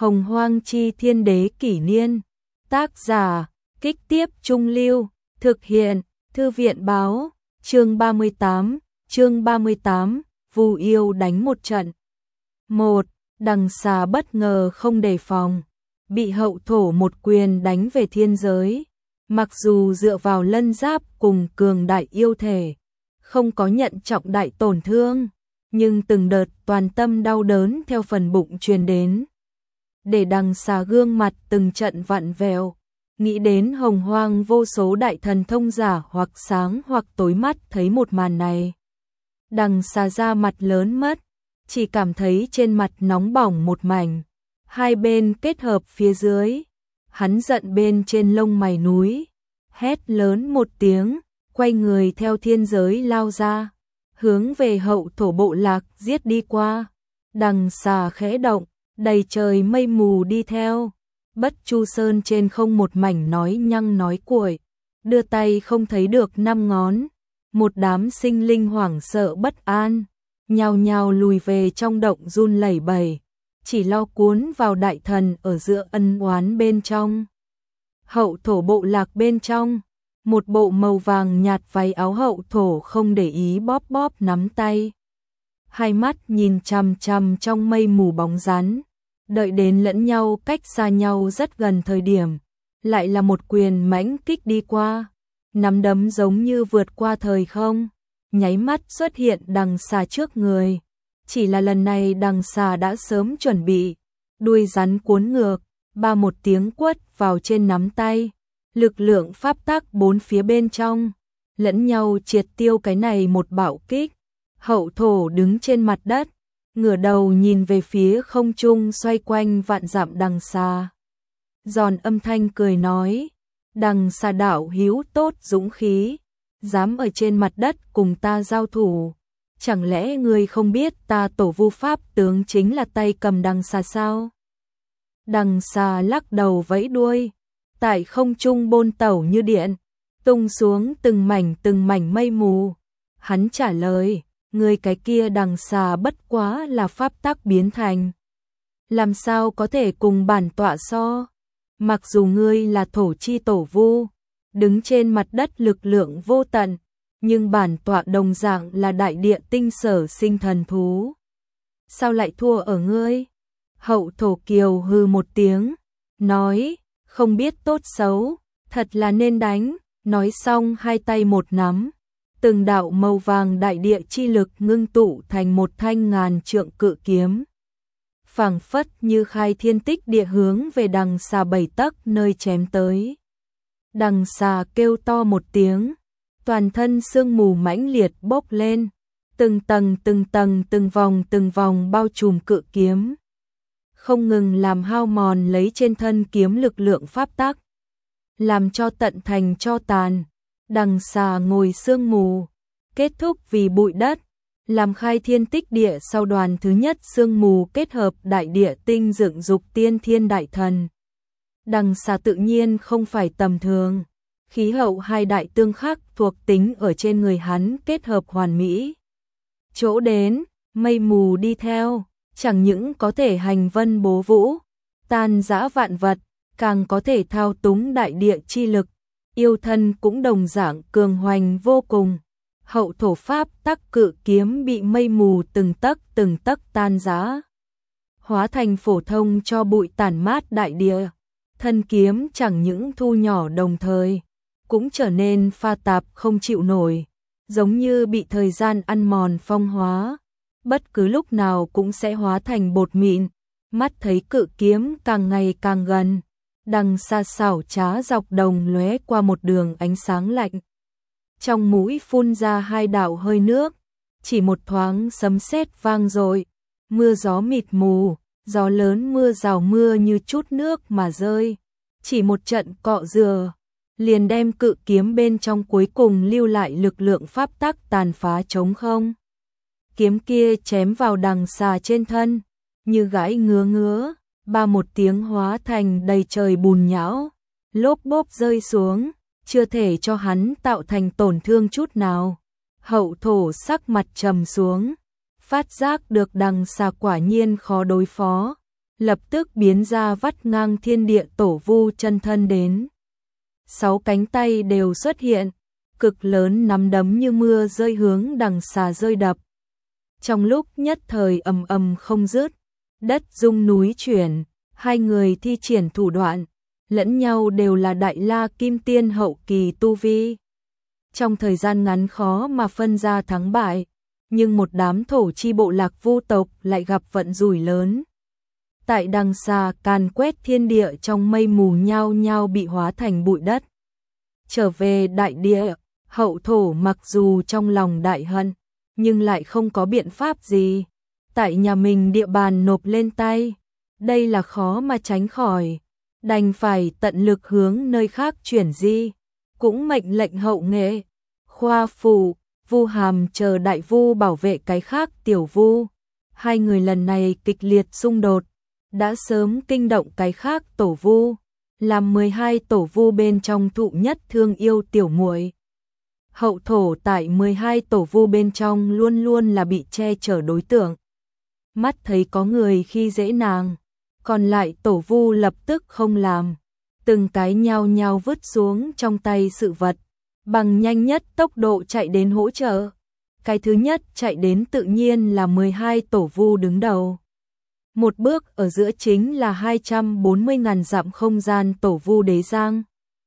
Hồng Hoang Chi Thiên Đế Kỷ Niên. Tác giả, Kích Tiếp Trung Lưu. Thực hiện, Thư viện báo. Chương 38, Vu Yêu đánh một trận. 1. Đằng xà bất ngờ không đề phòng, bị hậu thổ một quyền đánh về thiên giới. Mặc dù dựa vào lân giáp cùng cường đại yêu thể, không có nhận trọng đại tổn thương, nhưng từng đợt toàn tâm đau đớn theo phần bụng truyền đến. Để đằng xà gương mặt từng trận vặn vẹo, nghĩ đến hồng hoang vô số đại thần thông giả hoặc sáng hoặc tối mắt thấy một màn này. Đằng xà da mặt lớn mất, chỉ cảm thấy trên mặt nóng bỏng một mảnh, hai bên kết hợp phía dưới. Hắn giận bên trên lông mày núi, hét lớn một tiếng, quay người theo thiên giới lao ra, hướng về hậu thổ bộ lạc giết đi qua. Đằng xà khẽ động, đầy trời mây mù đi theo. Bất Chu Sơn trên không một mảnh nói nhăng nói cuội, đưa tay không thấy được năm ngón. Một đám sinh linh hoảng sợ bất an, nhao nhao lùi về trong động run lẩy bẩy, chỉ lo cuốn vào đại thần ở giữa ân oán bên trong. Hậu thổ bộ lạc bên trong, một bộ màu vàng nhạt váy áo hậu thổ không để ý bóp bóp nắm tay. Hai mắt nhìn chằm chằm trong mây mù bóng rắn, đợi đến lẫn nhau cách xa nhau rất gần thời điểm, lại là một quyền mãnh kích đi qua. Nắm đấm giống như vượt qua thời không, nháy mắt xuất hiện đằng xà trước người. Chỉ là lần này đằng xà đã sớm chuẩn bị, đuôi rắn cuốn ngược, ba một tiếng quất vào trên nắm tay. Lực lượng pháp tắc bốn phía bên trong, lẫn nhau triệt tiêu cái này một bạo kích. Hậu thổ đứng trên mặt đất, ngửa đầu nhìn về phía không trung xoay quanh vạn dặm đằng xà. Giòn âm thanh cười nói, đằng xà đạo hiếu tốt dũng khí, dám ở trên mặt đất cùng ta giao thủ. Chẳng lẽ ngươi không biết ta tổ vu pháp tướng chính là tay cầm đằng xà sao? Đằng xà lắc đầu vẫy đuôi, tại không trung bôn tẩu như điện, tung xuống từng mảnh mây mù. Hắn trả lời, ngươi cái kia đằng xà bất quá là pháp tắc biến thành, làm sao có thể cùng bản tọa so? Mặc dù ngươi là thổ chi tổ vu, đứng trên mặt đất lực lượng vô tận, nhưng bản tọa đồng dạng là đại địa tinh sở sinh thần thú. Sao lại thua ở ngươi? Hậu thổ kiều hừ một tiếng, nói, không biết tốt xấu, thật là nên đánh. Nói xong hai tay một nắm, từng đạo màu vàng đại địa chi lực ngưng tụ thành một thanh ngàn trượng cự kiếm. Phảng phất như khai thiên tích địa hướng về đằng xà 7 tấc nơi chém tới. Đằng xà kêu to một tiếng, toàn thân sương mù mãnh liệt bốc lên, từng tầng từng vòng bao trùm cự kiếm, không ngừng làm hao mòn lấy trên thân kiếm lực lượng pháp tắc, làm cho tận thành cho tàn. Đằng xà ngồi sương mù, kết thúc vì bụi đất, làm khai thiên tích địa sau đoàn thứ nhất sương mù kết hợp đại địa tinh dựng dục tiên thiên đại thần. Đằng xà tự nhiên không phải tầm thường, khí hậu hai đại tương khắc thuộc tính ở trên người hắn kết hợp hoàn mỹ. Chỗ đến, mây mù đi theo, chẳng những có thể hành vân bố vũ, tan dã vạn vật, càng có thể thao túng đại địa chi lực, yêu thân cũng đồng dạng cường hoành vô cùng. Hậu thổ pháp tắc cự kiếm bị mây mù từng tấc tan rã, hóa thành phổ thông cho bụi tản mát đại địa. Thân kiếm chẳng những thu nhỏ đồng thời, cũng trở nên pha tạp không chịu nổi, giống như bị thời gian ăn mòn phong hóa, bất cứ lúc nào cũng sẽ hóa thành bột mịn. Mắt thấy cự kiếm càng ngày càng gần, đằng xa xảo trá dọc đồng lóe qua một đường ánh sáng lạnh. Trong mũi phun ra hai đạo hơi nước, chỉ một thoáng sấm sét vang dội, mưa gió mịt mù, gió lớn mưa rào mưa như chút nước mà rơi, chỉ một trận cọ rửa, liền đem cự kiếm bên trong cuối cùng lưu lại lực lượng pháp tắc tàn phá trống không. Kiếm kia chém vào đằng xà trên thân, như gãi ngứa, ba một tiếng hóa thành đầy trời bùn nhão, lốp bốp rơi xuống, chưa thể cho hắn tạo thành tổn thương chút nào. Hậu thổ sắc mặt trầm xuống, phát giác được đằng xà quả nhiên khó đối phó, lập tức biến ra vắt ngang thiên địa tổ vu chân thân đến. 6 cánh tay đều xuất hiện, cực lớn nắm đấm như mưa rơi hướng đằng xà rơi đập. Trong lúc nhất thời ầm ầm không dứt, đất rung núi chuyển, hai người thi triển thủ đoạn, lẫn nhau đều là đại la kim tiên hậu kỳ tu vi. Trong thời gian ngắn khó mà phân ra thắng bại, nhưng một đám thổ chi bộ lạc vu tộc lại gặp vận rủi lớn. Tại đằng xa càn quét thiên địa trong mây mù nhao nhao bị hóa thành bụi đất. Trở về đại địa, hậu thổ mặc dù trong lòng đại hận, nhưng lại không có biện pháp gì. Tại nhà mình địa bàn nộp lên tay, đây là khó mà tránh khỏi, đành phải tận lực hướng nơi khác chuyển di. Cũng mệnh lệnh hậu nghệ, khoa phủ, vu hàm chờ đại vu bảo vệ cái khác tiểu vu. Hai người lần này kịch liệt xung đột, đã sớm kinh động cái khác tổ vu, làm 12 tổ vu bên trong thụ nhất thương yêu tiểu muội. Hậu thổ tại 12 tổ vu bên trong luôn luôn là bị che chở đối tượng. Mắt thấy có người khi dễ nàng, còn lại tổ vu lập tức không làm, từng cái nhao nhao vứt xuống trong tay sự vật, bằng nhanh nhất tốc độ chạy đến hỗ trợ. Cái thứ nhất chạy đến tự nhiên là 12 tổ vu đứng đầu. Một bước ở giữa chính là 240.000 dặm không gian tổ vu Đế Giang.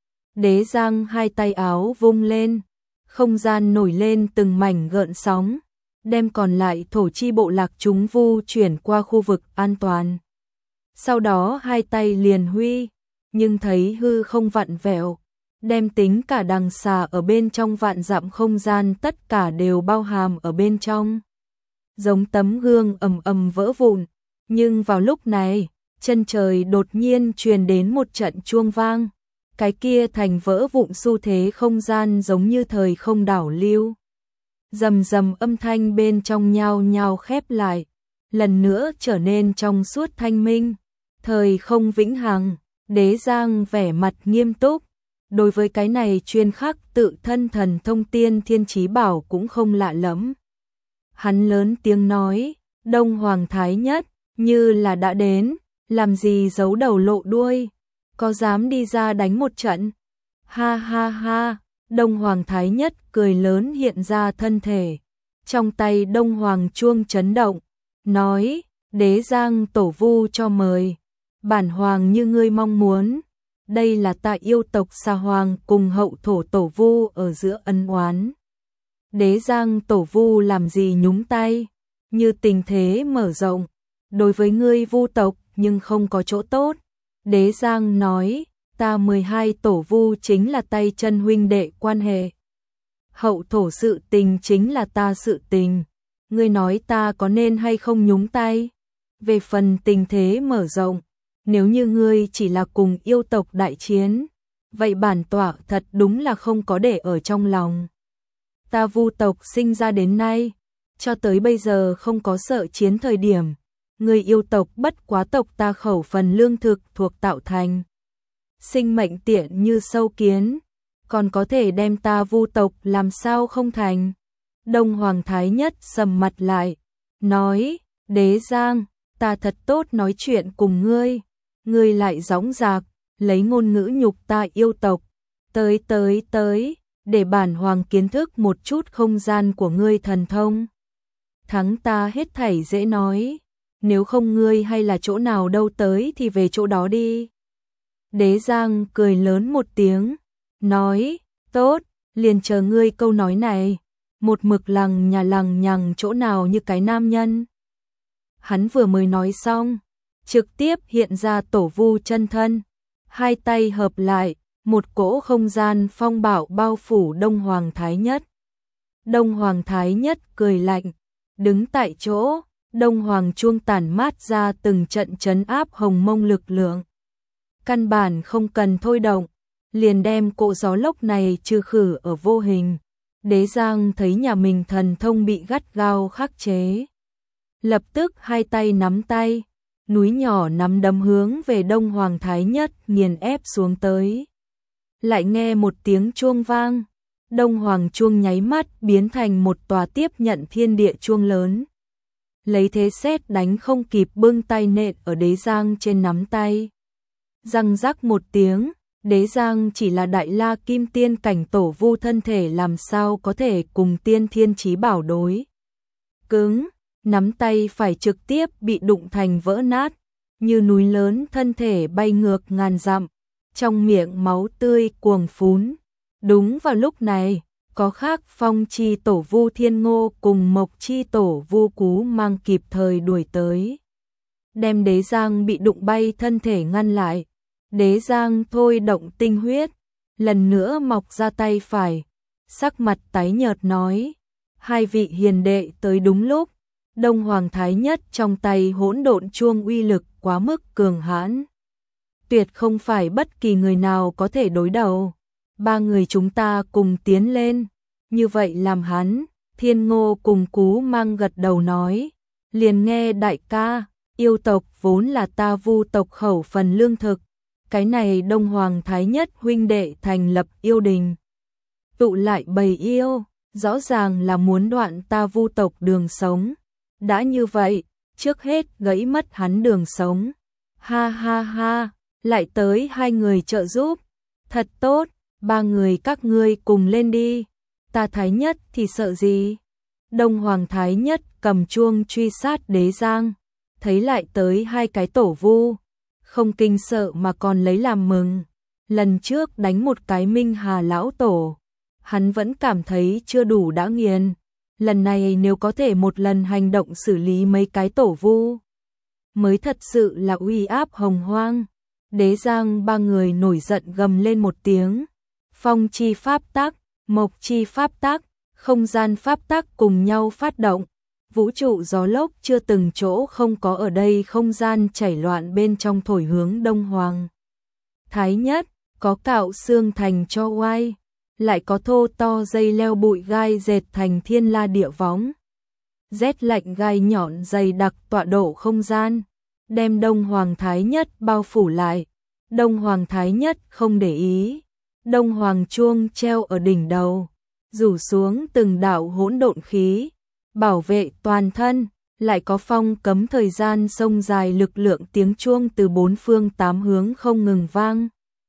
Đế Giang hai tay áo vung lên, không gian nổi lên từng mảnh gợn sóng, đem còn lại thổ chi bộ lạc chúng vu chuyển qua khu vực an toàn. Sau đó hai tay liền huy, nhưng thấy hư không vặn vẹo, đem tính cả đằng xà ở bên trong vạn dặm không gian tất cả đều bao hàm ở bên trong. Giống tấm gương ầm ầm vỡ vụn, nhưng vào lúc này, chân trời đột nhiên truyền đến một trận chuông vang, cái kia thành vỡ vụn xu thế không gian giống như thời không đảo lưu. Rầm rầm âm thanh bên trong nhao nhao khép lại, lần nữa trở nên trong suốt thanh minh, thời không vĩnh hằng. Đế Giang vẻ mặt nghiêm túc, đối với cái này chuyên khắc tự thân thần thông tiên thiên chí bảo cũng không lạ lẫm. Hắn lớn tiếng nói, Đông Hoàng Thái Nhất, như là đã đến, làm gì giấu đầu lộ đuôi, có dám đi ra đánh một trận? Ha ha ha, Đông Hoàng Thái Nhất cười lớn hiện ra thân thể, trong tay Đông Hoàng chuông chấn động, nói, Đế Giang tổ vu cho mời, bản hoàng như ngươi mong muốn, đây là tại yêu tộc Xà Hoàng cùng hậu thổ tổ vu ở giữa ân oán. Đế Giang tổ vu làm gì nhúng tay, như tình thế mở rộng, đối với ngươi vu tộc nhưng không có chỗ tốt. Đế Giang nói, ta 12 tổ vu chính là tay chân huynh đệ quan hệ. Hậu thổ sự tình chính là ta sự tình, ngươi nói ta có nên hay không nhúng tay? Về phần tình thế mở rộng, nếu như ngươi chỉ là cùng yêu tộc đại chiến, vậy bản tọa thật đúng là không có để ở trong lòng. Ta vu tộc sinh ra đến nay, cho tới bây giờ không có sợ chiến thời điểm, người yêu tộc bất quá tộc ta khẩu phần lương thực thuộc tạo thành. Sinh mệnh tiện như sâu kiến, còn có thể đem ta vu tộc làm sao không thành. Đông Hoàng Thái Nhất sầm mặt lại, nói, Đế Giang, ta thật tốt nói chuyện cùng ngươi, ngươi lại dõng dạc, lấy ngôn ngữ nhục ta yêu tộc, tới, để bản hoàng kiến thức một chút không gian của ngươi thần thông. Thắng ta hết thảy dễ nói, nếu không ngươi hay là chỗ nào đâu tới thì về chỗ đó đi. Đế Giang cười lớn một tiếng, nói, tốt, liền chờ ngươi câu nói này, một mực lằng nhằng chỗ nào như cái nam nhân. Hắn vừa mới nói xong, trực tiếp hiện ra tổ vu chân thân, hai tay hợp lại, một cỗ không gian phong bạo bao phủ Đông Hoàng Thái Nhất. Đông Hoàng Thái Nhất cười lạnh, đứng tại chỗ, Đông Hoàng chuông tản mát ra từng trận trấn áp hồng mông lực lượng. Căn bản không cần thôi động, liền đem cỗ gió lốc này trừ khử ở vô hình. Đế Giang thấy nhà mình thần thông bị gắt gao khắc chế, lập tức hai tay nắm tay, núi nhỏ nắm đấm hướng về Đông Hoàng Thái Nhất nghiền ép xuống tới. Lại nghe một tiếng chuông vang, Đông Hoàng chuông nháy mắt biến thành một tòa tiếp nhận thiên địa chuông lớn. lấy thế sét đánh không kịp bưng tay nện ở Đế Giang trên nắm tay. Răng rắc một tiếng, Đế Giang chỉ là đại la kim tiên cảnh tổ vu thân thể làm sao có thể cùng tiên thiên chí bảo đối cứng, nắm tay phải trực tiếp bị đụng thành vỡ nát, như núi lớn thân thể bay ngược ngàn dặm, trong miệng máu tươi cuồng phún. Đúng vào lúc này, có khác Phong chi tổ vu Thiên Ngô cùng Mộc chi tổ vu Cú Mang kịp thời đuổi tới, đem Đế Giang bị đụng bay thân thể ngăn lại. Đế Giang thôi động tinh huyết, lần nữa mọc ra tay phải, sắc mặt tái nhợt nói: hai vị hiền đệ tới đúng lúc. Đông Hoàng Thái Nhất trong tay hỗn độn chuông uy lực quá mức cường hãn, tuyệt không phải bất kỳ người nào có thể đối đầu. Ba người chúng ta cùng tiến lên. Như vậy làm hắn. Thiên Ngô cùng Cú Mang gật đầu nói: liền nghe đại ca, yêu tộc vốn là ta vu tộc khẩu phần lương thực, cái này Đông Hoàng Thái Nhất huynh đệ thành lập yêu đình, tụ lại bầy yêu, rõ ràng là muốn đoạn ta vu tộc đường sống. Đã như vậy, trước hết gãy mất hắn đường sống. Ha ha ha, lại tới hai người trợ giúp. Thật tốt, ba người các ngươi cùng lên đi. Ta Thái Nhất thì sợ gì? Đông Hoàng Thái Nhất cầm chuông truy sát Đế Giang, thấy lại tới hai cái tổ vu, không kinh sợ mà còn lấy làm mừng. Lần trước đánh một cái Minh Hà lão tổ, hắn vẫn cảm thấy chưa đủ đã nghiền. Lần này nếu có thể một lần hành động xử lý mấy cái tổ vu, mới thật sự là uy áp hồng hoang. Đế Giang ba người nổi giận gầm lên một tiếng. Phong chi pháp tắc, Mộc chi pháp tắc, không gian pháp tắc cùng nhau phát động. Vũ trụ gió lốc chưa từng chỗ không có ở đây, không gian chảy loạn bên trong thổi hướng Đông Hoàng Thái Nhất, có cạo xương thành cho oai, lại có thô to dây leo bụi gai dệt thành thiên la địa võng. Rét lạnh gai nhọn dày đặc tọa độ không gian, đem Đông Hoàng Thái Nhất bao phủ lại. Đông Hoàng Thái Nhất không để ý, Đông Hoàng chuông treo ở đỉnh đầu, rủ xuống từng đạo hỗn độn khí, bảo vệ toàn thân. Lại có phong cấm thời gian sông dài, lực lượng tiếng chuông từ bốn phương tám hướng không ngừng vang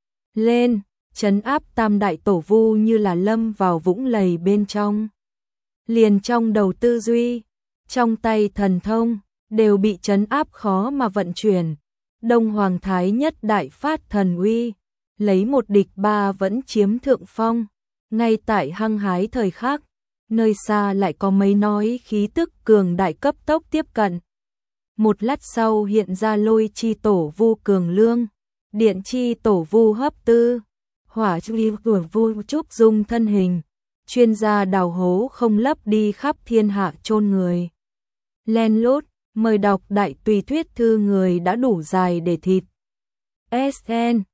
lên, trấn áp tam đại tổ vu như là lâm vào vũng lầy bên trong. Liền trong đầu tư duy, trong tay thần thông, đều bị trấn áp khó mà vận chuyển. Đông Hoàng Thái Nhất đại phát thần uy, lấy một địch ba vẫn chiếm thượng phong. Ngay tại hăng hái thời khắc, nơi xa lại có mấy nói khí tức cường đại cấp tốc tiếp cận. Một lát sau hiện ra Lôi chi tổ vu Cường Lương, Điện chi tổ vu Hấp Tư, Hỏa chi tổ vu Trúc Dung thân hình, chuyên gia đào hố không lấp đi khắp thiên hạ chôn người. Len lút, mời đọc đại tùy thuyết thư người đã đủ dài để thịt. SN